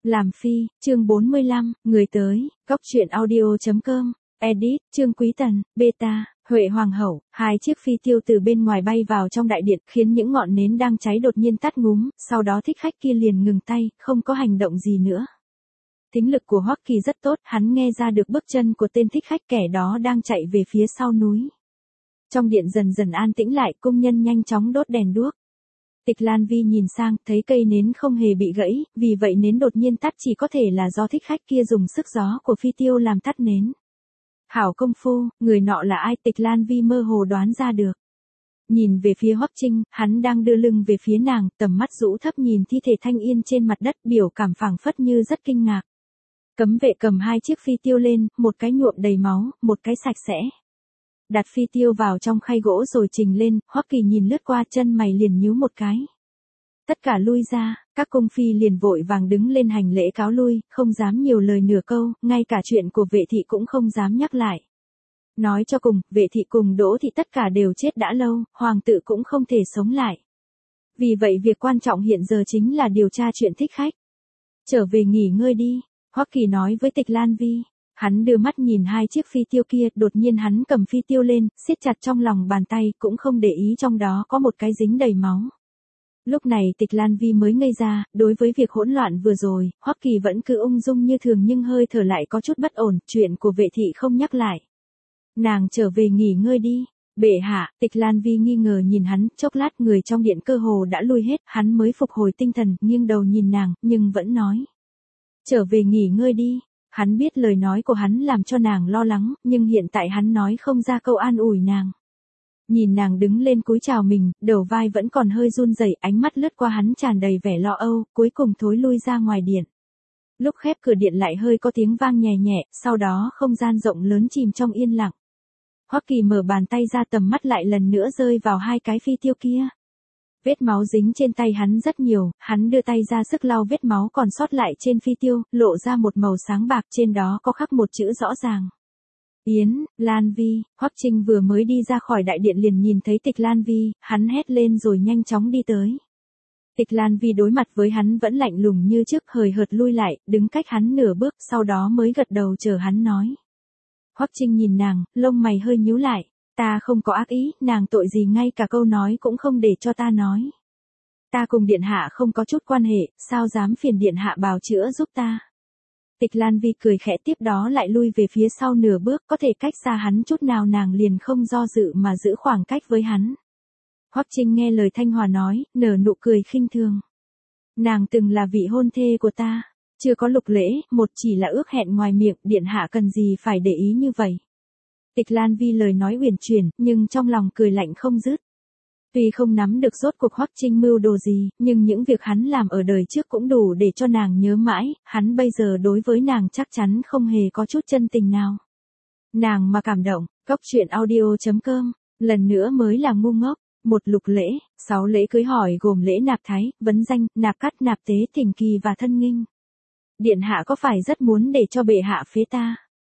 Làm phi, chương 45, người tới, góc truyện audio.com, edit, Trương Quý Tần, beta, Huệ Hoàng hậu, hai chiếc phi tiêu từ bên ngoài bay vào trong đại điện, khiến những ngọn nến đang cháy đột nhiên tắt ngúm, sau đó thích khách kia liền ngừng tay, không có hành động gì nữa. Thính lực của Hoắc Kỳ rất tốt, hắn nghe ra được bước chân của tên thích khách kẻ đó đang chạy về phía sau núi. Trong điện dần dần an tĩnh lại, công nhân nhanh chóng đốt đèn đuốc. Tịch Lan Vi nhìn sang, thấy cây nến không hề bị gãy, vì vậy nến đột nhiên tắt chỉ có thể là do thích khách kia dùng sức gió của phi tiêu làm tắt nến. Hảo công phu, người nọ là ai? Tịch Lan Vi mơ hồ đoán ra được. Nhìn về phía Hoắc Trinh, hắn đang đưa lưng về phía nàng, tầm mắt rũ thấp nhìn thi thể Thanh Yên trên mặt đất, biểu cảm phảng phất như rất kinh ngạc. Cấm vệ cầm hai chiếc phi tiêu lên, một cái nhuộm đầy máu, một cái sạch sẽ. Đặt phi tiêu vào trong khay gỗ rồi trình lên, Hoắc Kỳ nhìn lướt qua, chân mày liền nhíu một cái. Tất cả lui ra, các cung phi liền vội vàng đứng lên hành lễ cáo lui, không dám nhiều lời nửa câu, ngay cả chuyện của vệ thị cũng không dám nhắc lại. Nói cho cùng, vệ thị cùng Đỗ thị tất cả đều chết đã lâu, hoàng tử cũng không thể sống lại. Vì vậy việc quan trọng hiện giờ chính là điều tra chuyện thích khách. Trở về nghỉ ngơi đi, Hoắc Kỳ nói với Tịch Lan Vi. Hắn đưa mắt nhìn hai chiếc phi tiêu kia, đột nhiên hắn cầm phi tiêu lên, siết chặt trong lòng bàn tay, cũng không để ý trong đó có một cái dính đầy máu. Lúc này Tịch Lan Vi mới ngây ra, đối với việc hỗn loạn vừa rồi, Hoắc Kỳ vẫn cứ ung dung như thường nhưng hơi thở lại có chút bất ổn, chuyện của vệ thị không nhắc lại. Nàng trở về nghỉ ngơi đi. Bệ hạ, Tịch Lan Vi nghi ngờ nhìn hắn, chốc lát người trong điện cơ hồ đã lui hết, hắn mới phục hồi tinh thần, nghiêng đầu nhìn nàng, nhưng vẫn nói. Trở về nghỉ ngơi đi. Hắn biết lời nói của hắn làm cho nàng lo lắng, nhưng hiện tại hắn nói không ra câu an ủi nàng. Nhìn nàng đứng lên cúi chào mình, đầu vai vẫn còn hơi run rẩy, ánh mắt lướt qua hắn tràn đầy vẻ lo âu, cuối cùng thối lui ra ngoài điện. Lúc khép cửa điện lại hơi có tiếng vang nhẹ nhẹ, sau đó không gian rộng lớn chìm trong yên lặng. Hoắc Kỳ mở bàn tay ra, tầm mắt lại lần nữa rơi vào hai cái phi tiêu kia. Vết máu dính trên tay hắn rất nhiều, hắn đưa tay ra sức lau vết máu còn sót lại trên phi tiêu, lộ ra một màu sáng bạc, trên đó có khắc một chữ rõ ràng. Yến, Lan Vi. Hoắc Trinh vừa mới đi ra khỏi đại điện liền nhìn thấy Tịch Lan Vi, hắn hét lên rồi nhanh chóng đi tới. Tịch Lan Vi đối mặt với hắn vẫn lạnh lùng như trước, hời hợt lui lại, đứng cách hắn nửa bước, sau đó mới gật đầu chờ hắn nói. Hoắc Trinh nhìn nàng, lông mày hơi nhíu lại. Ta không có ác ý, nàng tội gì ngay cả câu nói cũng không để cho ta nói. Ta cùng điện hạ không có chút quan hệ, sao dám phiền điện hạ bào chữa giúp ta. Tịch Lan Vi cười khẽ, tiếp đó lại lui về phía sau nửa bước, có thể cách xa hắn chút nào nàng liền không do dự mà giữ khoảng cách với hắn. Hoắc Trinh nghe lời Thanh Hòa nói, nở nụ cười khinh thường. Nàng từng là vị hôn thê của ta, chưa có lục lễ, một chỉ là ước hẹn ngoài miệng, điện hạ cần gì phải để ý như vậy. Tịch Lan Vi lời nói uyển chuyển, nhưng trong lòng cười lạnh không dứt. Tuy không nắm được rốt cuộc Hoắc Trinh mưu đồ gì, nhưng những việc hắn làm ở đời trước cũng đủ để cho nàng nhớ mãi, hắn bây giờ đối với nàng chắc chắn không hề có chút chân tình nào. Nàng mà cảm động, góc truyện audio.com, lần nữa mới là ngu ngốc. Một lục lễ, 6 lễ cưới hỏi gồm lễ nạp thái, vấn danh, nạp cắt, nạp tế, thỉnh kỳ và thân nghinh. Điện hạ có phải rất muốn để cho bệ hạ phế ta?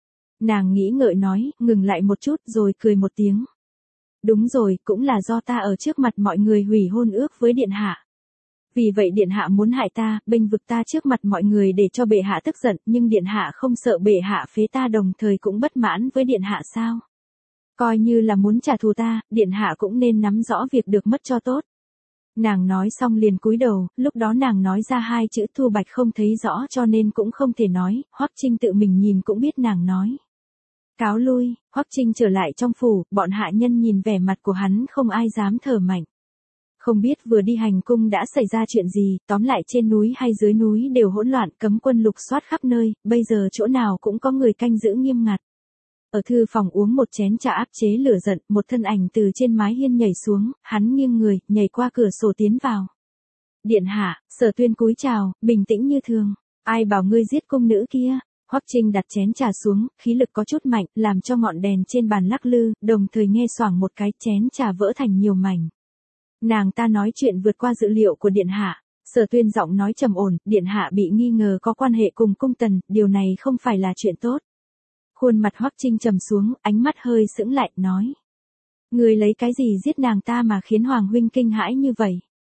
Nàng nghĩ ngợi nói, ngừng lại một chút rồi cười một tiếng. Đúng rồi, cũng là do ta ở trước mặt mọi người hủy hôn ước với điện hạ. Vì vậy điện hạ muốn hại ta, bênh vực ta trước mặt mọi người để cho bệ hạ tức giận, nhưng điện hạ không sợ bệ hạ phế ta đồng thời cũng bất mãn với điện hạ sao? Coi như là muốn trả thù ta, điện hạ cũng nên nắm rõ việc được mất cho tốt. Nàng nói xong liền cúi đầu, lúc đó nàng nói ra hai chữ Thu Bạch không thấy rõ cho nên cũng không thể nói, Hoắc Trinh tự mình nhìn cũng biết nàng nói. Cáo lui, Hoắc Trinh trở lại trong phủ, bọn hạ nhân nhìn vẻ mặt của hắn không ai dám thở mạnh. Không biết vừa đi hành cung đã xảy ra chuyện gì, tóm lại trên núi hay dưới núi đều hỗn loạn, cấm quân lục soát khắp nơi, bây giờ chỗ nào cũng có người canh giữ nghiêm ngặt. Ở thư phòng uống một chén trà áp chế lửa giận, một thân ảnh từ trên mái hiên nhảy xuống, hắn nghiêng người, nhảy qua cửa sổ tiến vào. Điện hạ, Sở Tuyên cúi chào, bình tĩnh như thường. Ai bảo ngươi giết cung nữ kia? Hoắc Trinh đặt chén trà xuống, khí lực có chút mạnh, làm cho ngọn đèn trên bàn lắc lư, đồng thời nghe xoảng một cái, chén trà vỡ thành nhiều mảnh. Nàng ta nói chuyện vượt qua dự liệu của điện hạ. Sở Tuyên giọng nói trầm ổn, điện hạ bị nghi ngờ có quan hệ cùng cung tần, điều này không phải là chuyện tốt. Khuôn mặt Hoắc Trinh trầm xuống, ánh mắt hơi sững lại, nói. Người lấy cái gì giết nàng ta mà khiến Hoàng huynh kinh hãi như vậy?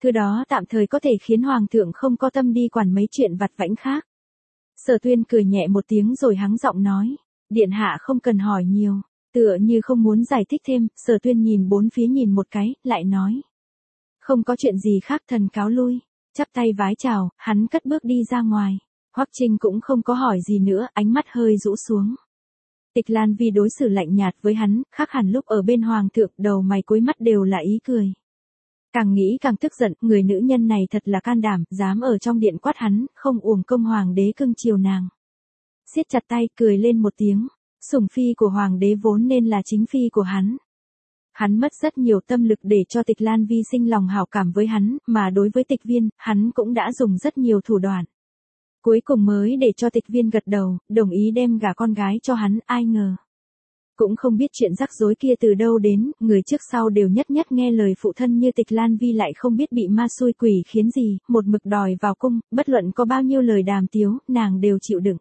Thứ đó tạm thời có thể khiến hoàng thượng không có tâm đi quản mấy chuyện vặt vãnh khác. Sở Tuyên cười nhẹ một tiếng rồi hắng giọng nói, điện hạ không cần hỏi nhiều, tựa như không muốn giải thích thêm, Sở Tuyên nhìn bốn phía nhìn một cái, lại nói. Không có chuyện gì khác, thần cáo lui, chắp tay vái chào, hắn cất bước đi ra ngoài. Hoắc Trinh cũng không có hỏi gì nữa, ánh mắt hơi rũ xuống. Tịch Lan Vi đối xử lạnh nhạt với hắn, khác hẳn lúc ở bên hoàng thượng, đầu mày cuối mắt đều là ý cười. Càng nghĩ càng tức giận, người nữ nhân này thật là can đảm, dám ở trong điện quát hắn, không uổng công hoàng đế cưng chiều nàng. Siết chặt tay, cười lên một tiếng, sủng phi của hoàng đế vốn nên là chính phi của hắn. Hắn mất rất nhiều tâm lực để cho Tịch Lan Vi sinh lòng hảo cảm với hắn, mà đối với Tịch Viên, hắn cũng đã dùng rất nhiều thủ đoạn. Cuối cùng mới để cho Tịch Viên gật đầu, đồng ý đem gả con gái cho hắn, ai ngờ. Cũng không biết chuyện rắc rối kia từ đâu đến, người trước sau đều nhất nhất nghe lời phụ thân như Tịch Lan Vi lại không biết bị ma xui quỷ khiến gì, một mực đòi vào cung, bất luận có bao nhiêu lời đàm tiếu, nàng đều chịu đựng.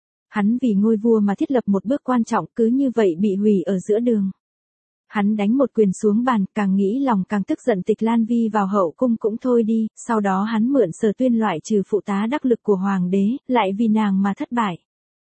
Hắn vì ngôi vua mà thiết lập một bước quan trọng cứ như vậy bị hủy ở giữa đường. Hắn đánh một quyền xuống bàn, càng nghĩ lòng càng tức giận. Tịch Lan Vi vào hậu cung cũng thôi đi, sau đó hắn mượn Sở Tuyên loại trừ phụ tá đắc lực của hoàng đế, lại vì nàng mà thất bại.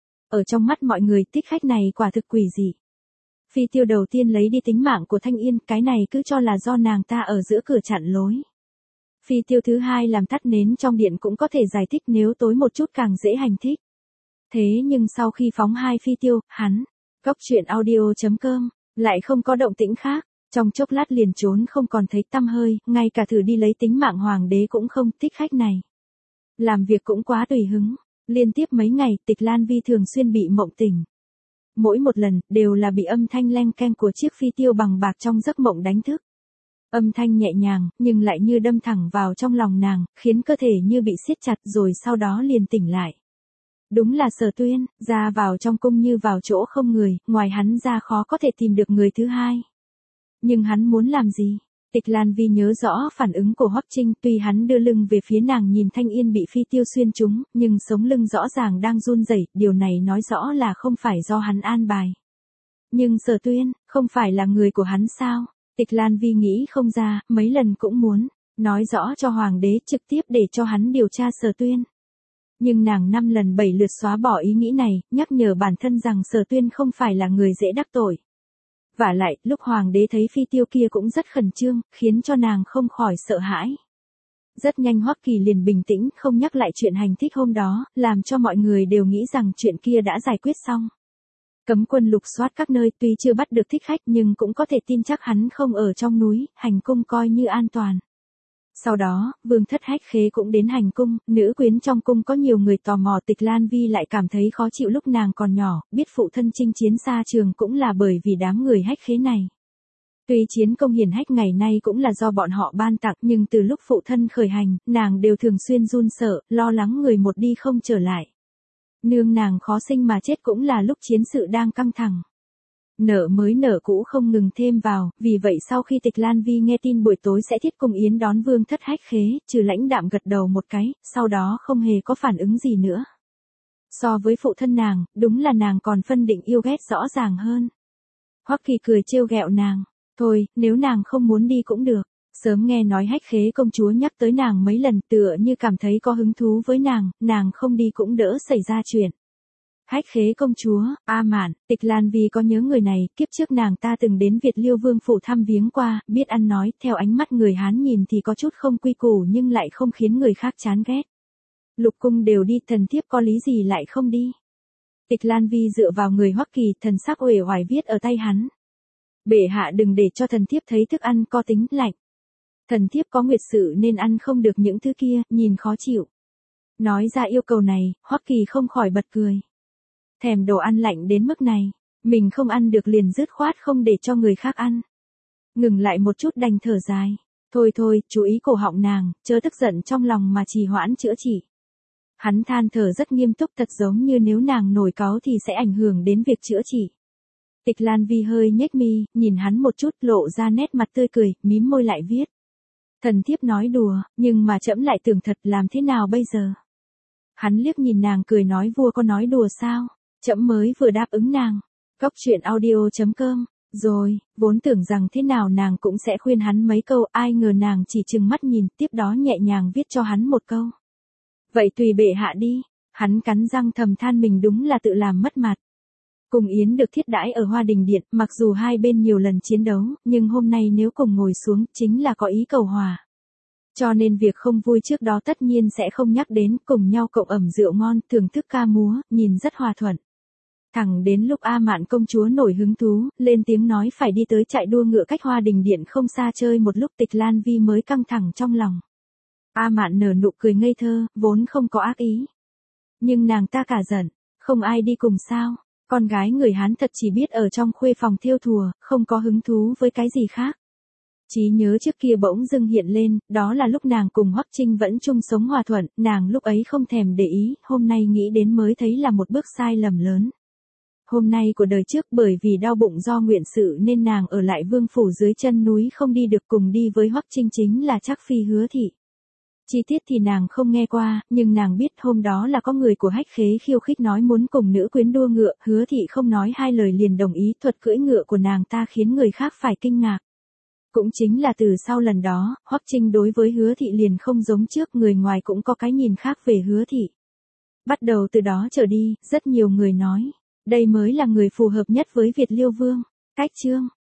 Ở trong mắt mọi người, thích khách này quả thực quỷ dị. Phi tiêu đầu tiên lấy đi tính mạng của Thanh Yên, cái này cứ cho là do nàng ta ở giữa cửa chặn lối. Phi tiêu thứ hai làm tắt nến trong điện cũng có thể giải thích, nếu tối một chút càng dễ hành thích. Thế nhưng sau khi phóng hai phi tiêu, hắn, goctruyện.audio.com, lại không có động tĩnh khác, trong chốc lát liền trốn không còn thấy tăm hơi, ngay cả thử đi lấy tính mạng hoàng đế cũng không. Thích khách này làm việc cũng quá tùy hứng, liên tiếp mấy ngày Tịch Lan Vi thường xuyên bị mộng tỉnh. Mỗi một lần, đều là bị âm thanh leng keng của chiếc phi tiêu bằng bạc trong giấc mộng đánh thức. Âm thanh nhẹ nhàng, nhưng lại như đâm thẳng vào trong lòng nàng, khiến cơ thể như bị siết chặt rồi sau đó liền tỉnh lại. Đúng là Sở Tuyên, ra vào trong cung như vào chỗ không người, ngoài hắn ra khó có thể tìm được người thứ hai. Nhưng hắn muốn làm gì? Tịch Lan Vi nhớ rõ phản ứng của Hoắc Trinh, tuy hắn đưa lưng về phía nàng nhìn Thanh Yên bị phi tiêu xuyên trúng, nhưng sống lưng rõ ràng đang run rẩy, điều này nói rõ là không phải do hắn an bài. Nhưng Sở Tuyên, không phải là người của hắn sao? Tịch Lan Vi nghĩ không ra, mấy lần cũng muốn nói rõ cho hoàng đế trực tiếp để cho hắn điều tra Sở Tuyên. Nhưng nàng 5 lần 7 lượt xóa bỏ ý nghĩ này, nhắc nhở bản thân rằng Sở Tuyên không phải là người dễ đắc tội. Vả lại, lúc hoàng đế thấy phi tiêu kia cũng rất khẩn trương, khiến cho nàng không khỏi sợ hãi. Rất nhanh Hoắc Kỳ liền bình tĩnh, không nhắc lại chuyện hành thích hôm đó, làm cho mọi người đều nghĩ rằng chuyện kia đã giải quyết xong. Cấm quân lục soát các nơi, tuy chưa bắt được thích khách nhưng cũng có thể tin chắc hắn không ở trong núi, hành cung coi như an toàn. Sau đó, Vương Thất Hách Khế cũng đến hành cung, nữ quyến trong cung có nhiều người tò mò. Tịch Lan Vi lại cảm thấy khó chịu lúc nàng còn nhỏ, biết phụ thân chinh chiến xa trường cũng là bởi vì đám người Hách Khế này. Tuy chiến công hiển hách ngày nay cũng là do bọn họ ban tặng, nhưng từ lúc phụ thân khởi hành, nàng đều thường xuyên run sợ, lo lắng người một đi không trở lại. Nương nàng khó sinh mà chết cũng là lúc chiến sự đang căng thẳng. Nợ mới nợ cũ không ngừng thêm vào, vì vậy sau khi Tịch Lan Vi nghe tin buổi tối sẽ thiết cung yến đón Vương Thất Hách Khế, trừ lãnh đạm gật đầu một cái, sau đó không hề có phản ứng gì nữa. So với phụ thân nàng, đúng là nàng còn phân định yêu ghét rõ ràng hơn. Hoắc Kỳ cười trêu ghẹo nàng, thôi, nếu nàng không muốn đi cũng được. Sớm nghe nói Hách Khế công chúa nhắc tới nàng mấy lần, tựa như cảm thấy có hứng thú với nàng không đi cũng đỡ xảy ra chuyện. Hách Khế công chúa, A Mạn, Tịch Lan Vi có nhớ người này, kiếp trước nàng ta từng đến Việt Liêu Vương phủ thăm viếng qua, biết ăn nói, theo ánh mắt người Hán nhìn thì có chút không quy củ nhưng lại không khiến người khác chán ghét. Lục cung đều đi, thần thiếp có lý gì lại không đi. Tịch Lan Vi dựa vào người Hoắc Kỳ, thần sắc uể oải viết ở tay hắn. Bệ hạ đừng để cho thần thiếp thấy thức ăn có tính lạnh. Thần thiếp có nguyệt sự nên ăn không được những thứ kia, nhìn khó chịu. Nói ra yêu cầu này, Hoắc Kỳ không khỏi bật cười. Thèm đồ ăn lạnh đến mức này, mình không ăn được liền dứt khoát không để cho người khác ăn. Ngừng lại một chút đành thở dài. Thôi thôi, chú ý cổ họng nàng, chớ tức giận trong lòng mà trì hoãn chữa trị. Hắn than thở rất nghiêm túc, thật giống như nếu nàng nổi cáu thì sẽ ảnh hưởng đến việc chữa trị. Tịch Lan Vi hơi nhếch mi, nhìn hắn một chút, lộ ra nét mặt tươi cười, mím môi lại viết. Thần thiếp nói đùa, nhưng mà trẫm lại tưởng thật, làm thế nào bây giờ? Hắn liếc nhìn nàng cười nói, vua có nói đùa sao? Trẫm mới vừa đáp ứng nàng. Goctruyện.audio.com Rồi, vốn tưởng rằng thế nào nàng cũng sẽ khuyên hắn mấy câu, ai ngờ nàng chỉ trừng mắt nhìn, tiếp đó nhẹ nhàng viết cho hắn một câu. Vậy tùy bệ hạ đi, hắn cắn răng thầm than mình đúng là tự làm mất mặt. Cùng Yến được thiết đãi ở Hoa Đình Điện, mặc dù hai bên nhiều lần chiến đấu, nhưng hôm nay nếu cùng ngồi xuống, chính là có ý cầu hòa. Cho nên việc không vui trước đó tất nhiên sẽ không nhắc đến, cùng nhau cộng ẩm rượu ngon, thưởng thức ca múa, nhìn rất hòa thuận. Thẳng đến lúc A Mạn công chúa nổi hứng thú, lên tiếng nói phải đi tới trại đua ngựa cách Hoa Đình Điện không xa chơi một lúc, Tịch Lan Vi mới căng thẳng trong lòng. A Mạn nở nụ cười ngây thơ, vốn không có ác ý. Nhưng nàng ta cả giận, không ai đi cùng sao, con gái người Hán thật chỉ biết ở trong khuê phòng thêu thùa, không có hứng thú với cái gì khác. Trí nhớ trước kia bỗng dưng hiện lên, đó là lúc nàng cùng Hoắc Trinh vẫn chung sống hòa thuận, nàng lúc ấy không thèm để ý, hôm nay nghĩ đến mới thấy là một bước sai lầm lớn. Hôm nay của đời trước bởi vì đau bụng do nguyện sự nên nàng ở lại vương phủ dưới chân núi không đi được, cùng đi với Hoắc Trinh chính là Trác Phi Hứa Thị. Chi tiết thì nàng không nghe qua, nhưng nàng biết hôm đó là có người của Hách Khế khiêu khích nói muốn cùng nữ quyến đua ngựa, Hứa Thị không nói hai lời liền đồng ý, thuật cưỡi ngựa của nàng ta khiến người khác phải kinh ngạc. Cũng chính là từ sau lần đó, Hoắc Trinh đối với Hứa Thị liền không giống trước, người ngoài cũng có cái nhìn khác về Hứa Thị. Bắt đầu từ đó trở đi, rất nhiều người nói, đây mới là người phù hợp nhất với Việt Liêu Vương. Cách chương